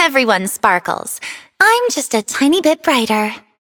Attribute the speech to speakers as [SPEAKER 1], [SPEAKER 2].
[SPEAKER 1] Everyone sparkles. I'm just a tiny bit brighter.